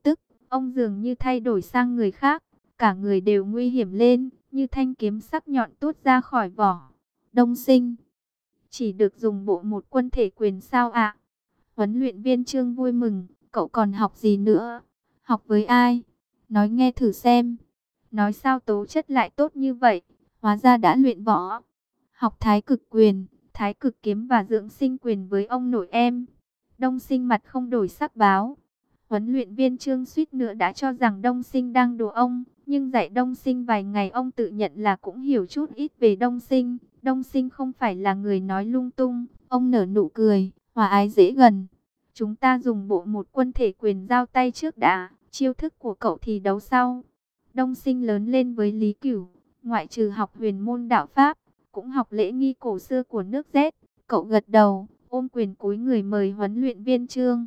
S1: ông dường như thay đổi sang người khác, cả người đều nguy hiểm lên, như thanh kiếm sắc nhọn tuốt ra khỏi vỏ. Đông Sinh, chỉ được dùng bộ một quân thể quyền sao ạ? Huấn luyện viên Trương vui mừng, cậu còn học gì nữa? Học với ai? Nói nghe thử xem. Nói sao tố chất lại tốt như vậy? Hóa ra đã luyện võ. Học thái cực quyền, thái cực kiếm và dưỡng sinh quyền với ông nội em. Đông Sinh mặt không đổi sắc báo. Huấn luyện viên Trương suýt nữa đã cho rằng Đông Sinh đang đùa ông. Nhưng dạy Đông Sinh vài ngày ông tự nhận là cũng hiểu chút ít về Đông Sinh. Đông Sinh không phải là người nói lung tung. Ông nở nụ cười, hòa ái dễ gần. Chúng ta dùng bộ một quân thể quyền giao tay trước đã. Chiêu thức của cậu thì đấu sau. Đông Sinh lớn lên với Lý Cửu. Ngoại trừ học huyền môn đạo Pháp, cũng học lễ nghi cổ xưa của nước Z. Cậu gật đầu, ôm quyền cúi người mời huấn luyện viên Trương.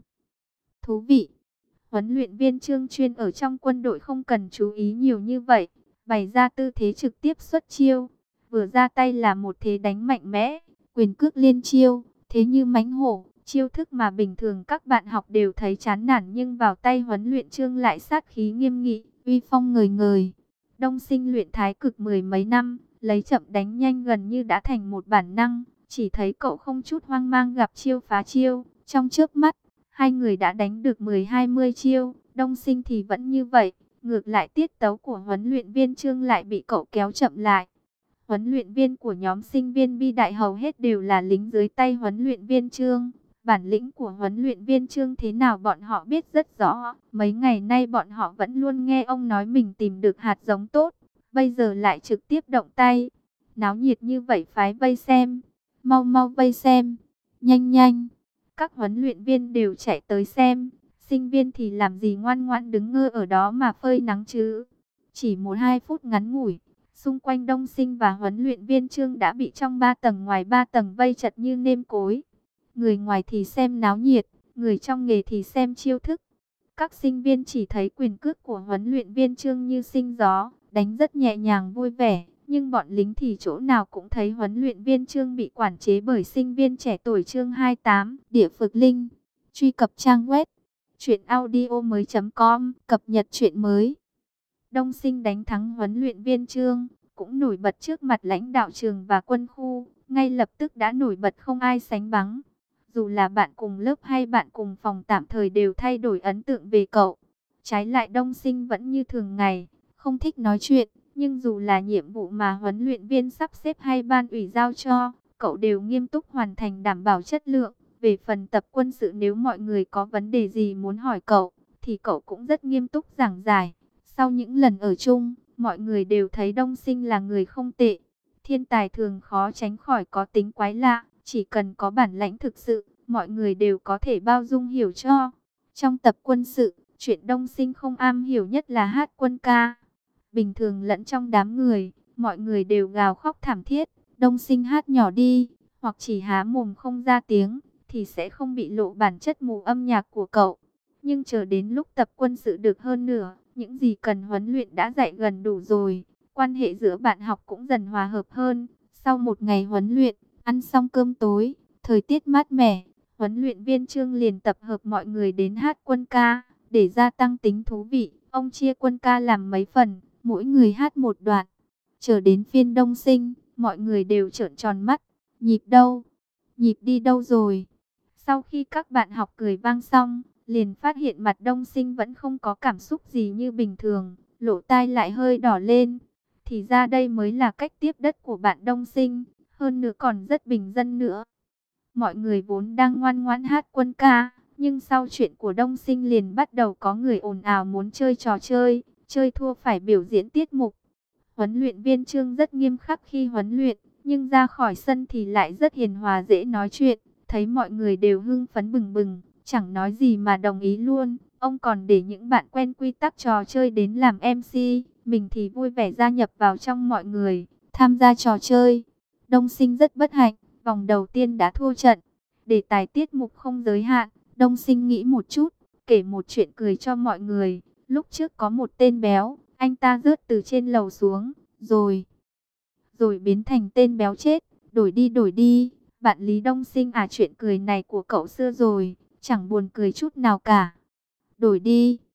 S1: Thú vị. Huấn luyện viên Trương chuyên ở trong quân đội không cần chú ý nhiều như vậy. Bày ra tư thế trực tiếp xuất chiêu. Vừa ra tay là một thế đánh mạnh mẽ. Quyền cước liên chiêu, thế như mãnh hổ. Chiêu thức mà bình thường các bạn học đều thấy chán nản. Nhưng vào tay huấn luyện Trương lại sát khí nghiêm nghị, uy phong ngời ngời. Đông Sinh luyện thái cực mười mấy năm, lấy chậm đánh nhanh gần như đã thành một bản năng. Chỉ thấy cậu không chút hoang mang gặp chiêu phá chiêu. Trong chớp mắt, hai người đã đánh được mười hai mươi chiêu. Đông Sinh thì vẫn như vậy. Ngược lại tiết tấu của huấn luyện viên Trương lại bị cậu kéo chậm lại. Huấn luyện viên của nhóm sinh viên Bi Đại hầu hết đều là lính dưới tay huấn luyện viên Trương. Bản lĩnh của huấn luyện viên Trương thế nào bọn họ biết rất rõ. Mấy ngày nay bọn họ vẫn luôn nghe ông nói mình tìm được hạt giống tốt. Bây giờ lại trực tiếp động tay. Náo nhiệt như vậy phái vây xem. Mau mau vây xem. Nhanh nhanh. Các huấn luyện viên đều chạy tới xem. Sinh viên thì làm gì ngoan ngoãn đứng ngơ ở đó mà phơi nắng chứ. Chỉ một hai phút ngắn ngủi. Xung quanh Đông Sinh và huấn luyện viên Trương đã bị trong ba tầng ngoài ba tầng vây chật như nêm cối. Người ngoài thì xem náo nhiệt, người trong nghề thì xem chiêu thức. Các sinh viên chỉ thấy quyền cước của huấn luyện viên Trương như sinh gió, đánh rất nhẹ nhàng vui vẻ. Nhưng bọn lính thì chỗ nào cũng thấy huấn luyện viên Trương bị quản chế bởi sinh viên trẻ tuổi. Chương hai mươi tám, Địa Phược Linh. Truy cập trang web truyện audio mới chấm com, cập nhật truyện mới. Đông Sinh đánh thắng huấn luyện viên Trương, cũng nổi bật trước mặt lãnh đạo trường và quân khu, ngay lập tức đã nổi bật không ai sánh bằng. Dù là bạn cùng lớp hay bạn cùng phòng tạm thời đều thay đổi ấn tượng về cậu. Trái lại Đông Sinh vẫn như thường ngày, không thích nói chuyện, nhưng dù là nhiệm vụ mà huấn luyện viên sắp xếp hay ban ủy giao cho, cậu đều nghiêm túc hoàn thành đảm bảo chất lượng. Về phần tập quân sự, nếu mọi người có vấn đề gì muốn hỏi cậu, thì cậu cũng rất nghiêm túc giảng giải. Sau những lần ở chung, mọi người đều thấy Đông Sinh là người không tệ. Thiên tài thường khó tránh khỏi có tính quái lạ, chỉ cần có bản lãnh thực sự, mọi người đều có thể bao dung hiểu cho. Trong tập quân sự, chuyện Đông Sinh không am hiểu nhất là hát quân ca. Bình thường lẫn trong đám người, mọi người đều gào khóc thảm thiết. Đông Sinh hát nhỏ đi, hoặc chỉ há mồm không ra tiếng, thì sẽ không bị lộ bản chất mù âm nhạc của cậu. Nhưng chờ đến lúc tập quân sự được hơn nửa, những gì cần huấn luyện đã dạy gần đủ rồi. Quan hệ giữa bạn học cũng dần hòa hợp hơn. Sau một ngày huấn luyện, ăn xong cơm tối, thời tiết mát mẻ, huấn luyện viên Trương liền tập hợp mọi người đến hát quân ca. Để gia tăng tính thú vị, ông chia quân ca làm mấy phần, mỗi người hát một đoạn. Chờ đến phiên Đông Sinh, mọi người đều trợn tròn mắt. Nhịp đâu? Nhịp đi đâu rồi? Sau khi các bạn học cười vang xong, liền phát hiện mặt Đông Sinh vẫn không có cảm xúc gì như bình thường, lỗ tai lại hơi đỏ lên. Thì ra đây mới là cách tiếp đất của bạn Đông Sinh, hơn nữa còn rất bình dân nữa. Mọi người vốn đang ngoan ngoãn hát quân ca, nhưng sau chuyện của Đông Sinh liền bắt đầu có người ồn ào muốn chơi trò chơi, chơi thua phải biểu diễn tiết mục. Huấn luyện viên Trương rất nghiêm khắc khi huấn luyện, nhưng ra khỏi sân thì lại rất hiền hòa dễ nói chuyện. Thấy mọi người đều hưng phấn bừng bừng, chẳng nói gì mà đồng ý luôn. Ông còn để những bạn quen quy tắc trò chơi đến làm em xê, mình thì vui vẻ gia nhập vào trong mọi người, tham gia trò chơi. Đông Sinh rất bất hạnh, vòng đầu tiên đã thua trận. Đề tài tiết mục không giới hạn, Đông Sinh nghĩ một chút, kể một chuyện cười cho mọi người. Lúc trước có một tên béo, anh ta rớt từ trên lầu xuống, rồi, rồi biến thành tên béo chết, đổi đi đổi đi. Bạn Lý Đông Sinh à, chuyện cười này của cậu xưa rồi, chẳng buồn cười chút nào cả. Đổi đi,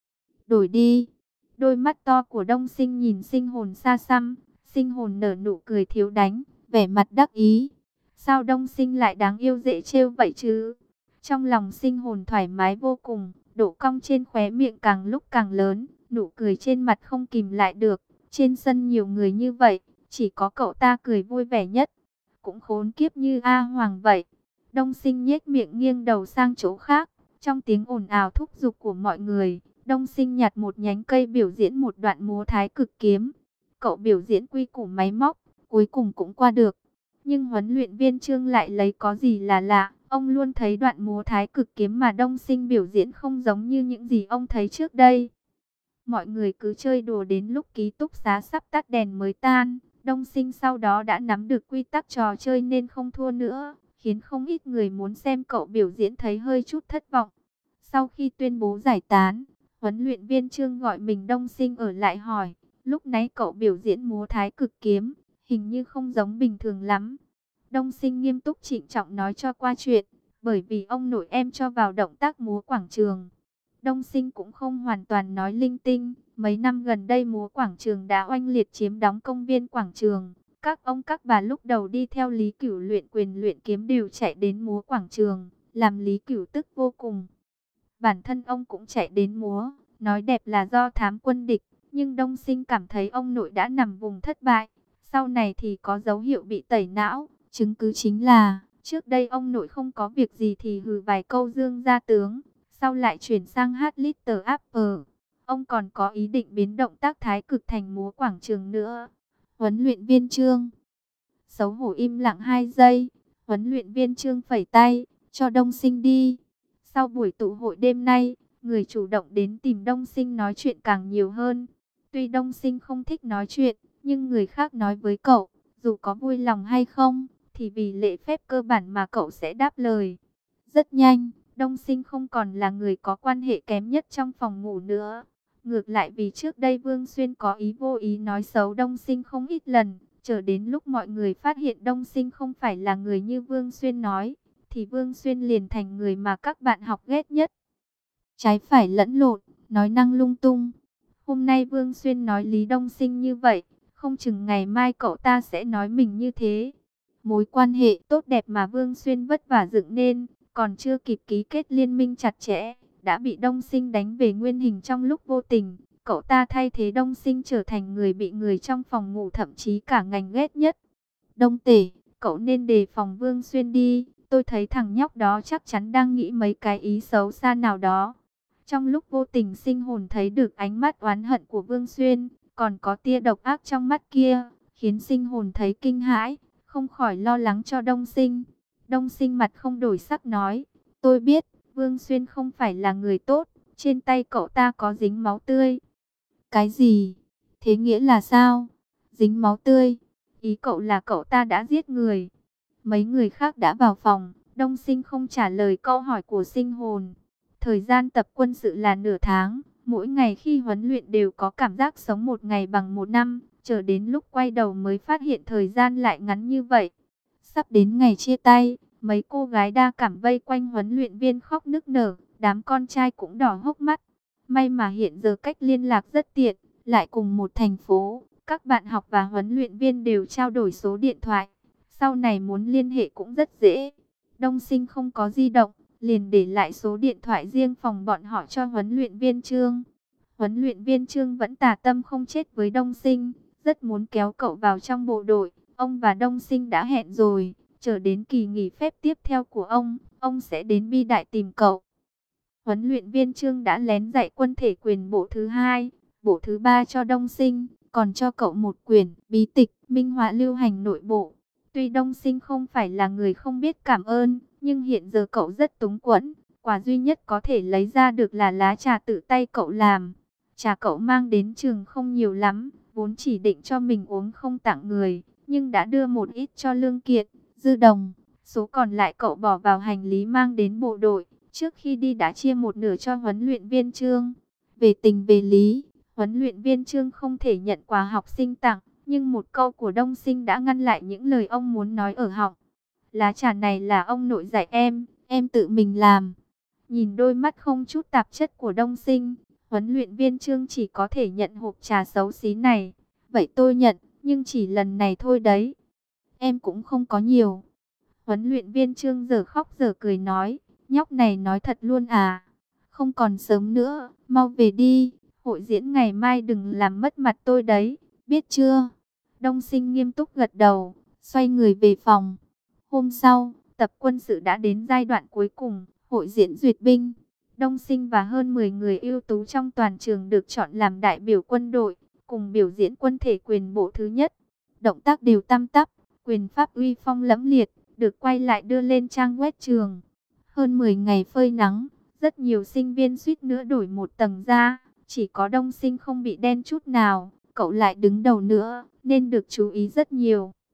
S1: Đổi đi. Đôi mắt to của Đông Sinh nhìn Sinh Hồn xa xăm, Sinh Hồn nở nụ cười thiếu đánh, vẻ mặt đắc ý. Sao Đông Sinh lại đáng yêu dễ trêu vậy chứ? Trong lòng Sinh Hồn thoải mái vô cùng, độ cong trên khóe miệng càng lúc càng lớn, nụ cười trên mặt không kìm lại được. Trên sân nhiều người như vậy, chỉ có cậu ta cười vui vẻ nhất. Cũng khốn kiếp như A Hoàng vậy. Đông Sinh nhếch miệng nghiêng đầu sang chỗ khác, trong tiếng ồn ào thúc giục của mọi người. Đông Sinh nhặt một nhánh cây biểu diễn một đoạn múa thái cực kiếm. Cậu biểu diễn quy củ máy móc, cuối cùng cũng qua được. Nhưng huấn luyện viên Trương lại lấy có gì là lạ. Ông luôn thấy đoạn múa thái cực kiếm mà Đông Sinh biểu diễn không giống như những gì ông thấy trước đây. Mọi người cứ chơi đùa đến lúc ký túc xá sắp tắt đèn mới tan. Đông Sinh sau đó đã nắm được quy tắc trò chơi nên không thua nữa, khiến không ít người muốn xem cậu biểu diễn thấy hơi chút thất vọng. Sau khi tuyên bố giải tán, huấn luyện viên Trương gọi mình Đông Sinh ở lại hỏi, lúc nãy cậu biểu diễn múa thái cực kiếm, hình như không giống bình thường lắm. Đông Sinh nghiêm túc trịnh trọng nói cho qua chuyện, bởi vì ông nội em cho vào động tác múa quảng trường. Đông Sinh cũng không hoàn toàn nói linh tinh, mấy năm gần đây múa quảng trường đã oanh liệt chiếm đóng công viên quảng trường. Các ông các bà lúc đầu đi theo Lý Cửu luyện quyền luyện kiếm đều chạy đến múa quảng trường, làm Lý Cửu tức vô cùng. Bản thân ông cũng chạy đến múa, nói đẹp là do thám quân địch, nhưng Đông Sinh cảm thấy ông nội đã nằm vùng thất bại. Sau này thì có dấu hiệu bị tẩy não, chứng cứ chính là, trước đây ông nội không có việc gì thì hừ vài câu dương gia tướng, sau lại chuyển sang hát Little Apple. Ông còn có ý định biến động tác thái cực thành múa quảng trường nữa. Huấn luyện viên Trương xấu hổ im lặng hai giây, huấn luyện viên Trương phẩy tay, cho Đông Sinh đi. Sau buổi tụ hội đêm nay, người chủ động đến tìm Đông Sinh nói chuyện càng nhiều hơn. Tuy Đông Sinh không thích nói chuyện, nhưng người khác nói với cậu, dù có vui lòng hay không, thì vì lễ phép cơ bản mà cậu sẽ đáp lời. Rất nhanh, Đông Sinh không còn là người có quan hệ kém nhất trong phòng ngủ nữa. Ngược lại vì trước đây Vương Xuyên có ý vô ý nói xấu Đông Sinh không ít lần, chờ đến lúc mọi người phát hiện Đông Sinh không phải là người như Vương Xuyên nói, thì Vương Xuyên liền thành người mà các bạn học ghét nhất. Trái phải lẫn lộn, nói năng lung tung. Hôm nay Vương Xuyên nói Lý Đông Sinh như vậy, không chừng ngày mai cậu ta sẽ nói mình như thế. Mối quan hệ tốt đẹp mà Vương Xuyên vất vả dựng nên, còn chưa kịp ký kết liên minh chặt chẽ, đã bị Đông Sinh đánh về nguyên hình trong lúc vô tình. Cậu ta thay thế Đông Sinh trở thành người bị người trong phòng ngủ thậm chí cả ngành ghét nhất. Đông Tể, cậu nên đề phòng Vương Xuyên đi. Tôi thấy thằng nhóc đó chắc chắn đang nghĩ mấy cái ý xấu xa nào đó. Trong lúc vô tình Sinh Hồn thấy được ánh mắt oán hận của Vương Xuyên, còn có tia độc ác trong mắt kia, khiến Sinh Hồn thấy kinh hãi, không khỏi lo lắng cho Đông Sinh. Đông Sinh mặt không đổi sắc nói, tôi biết, Vương Xuyên không phải là người tốt, trên tay cậu ta có dính máu tươi. Cái gì? Thế nghĩa là sao? Dính máu tươi? Ý cậu là cậu ta đã giết người. Mấy người khác đã vào phòng, Đông Sinh không trả lời câu hỏi của Sinh Hồn. Thời gian tập quân sự là nửa tháng, mỗi ngày khi huấn luyện đều có cảm giác sống một ngày bằng một năm, chờ đến lúc quay đầu mới phát hiện thời gian lại ngắn như vậy. Sắp đến ngày chia tay, mấy cô gái đa cảm vây quanh huấn luyện viên khóc nức nở, đám con trai cũng đỏ hốc mắt. May mà hiện giờ cách liên lạc rất tiện, lại cùng một thành phố, các bạn học và huấn luyện viên đều trao đổi số điện thoại. Sau này muốn liên hệ cũng rất dễ. Đông Sinh không có di động, liền để lại số điện thoại riêng phòng bọn họ cho huấn luyện viên Trương. Huấn luyện viên Trương vẫn tà tâm không chết với Đông Sinh, rất muốn kéo cậu vào trong bộ đội. Ông và Đông Sinh đã hẹn rồi, chờ đến kỳ nghỉ phép tiếp theo của ông, ông sẽ đến Bi Đại tìm cậu. Huấn luyện viên Trương đã lén dạy quân thể quyền bộ thứ hai, bộ thứ ba cho Đông Sinh, còn cho cậu một quyển bí tịch minh họa lưu hành nội bộ. Tuy Đông Sinh không phải là người không biết cảm ơn, nhưng hiện giờ cậu rất túng quẫn. Quà duy nhất có thể lấy ra được là lá trà tự tay cậu làm. Trà cậu mang đến trường không nhiều lắm, vốn chỉ định cho mình uống không tặng người, nhưng đã đưa một ít cho Lương Kiệt, Dư Đồng. Số còn lại cậu bỏ vào hành lý mang đến bộ đội, trước khi đi đã chia một nửa cho huấn luyện viên Trương. Về tình về lý, huấn luyện viên Trương không thể nhận quà học sinh tặng, nhưng một câu của Đông Sinh đã ngăn lại những lời ông muốn nói ở họng. Lá trà này là ông nội dạy em, em tự mình làm. Nhìn đôi mắt không chút tạp chất của Đông Sinh, huấn Huấn luyện viên Trương chỉ có thể nhận hộp trà xấu xí này. Vậy tôi nhận, nhưng chỉ lần này thôi đấy. Em cũng không có nhiều. Huấn luyện viên Trương giờ khóc giờ cười nói, nhóc này nói thật luôn à. Không còn sớm nữa, mau về đi. Hội diễn ngày mai đừng làm mất mặt tôi đấy, biết chưa? Đông Sinh nghiêm túc gật đầu, xoay người về phòng. Hôm sau, tập quân sự đã đến giai đoạn cuối cùng, hội diễn duyệt binh. Đông Sinh và hơn mười người ưu tú trong toàn trường được chọn làm đại biểu quân đội, cùng biểu diễn quân thể quyền bộ thứ nhất. Động tác đều tăm tắp, quyền pháp uy phong lẫm liệt, được quay lại đưa lên trang web trường. Hơn mười ngày phơi nắng, rất nhiều sinh viên suýt nữa đổi một tầng da, chỉ có Đông Sinh không bị đen chút nào, cậu lại đứng đầu nữa, nên được chú ý rất nhiều.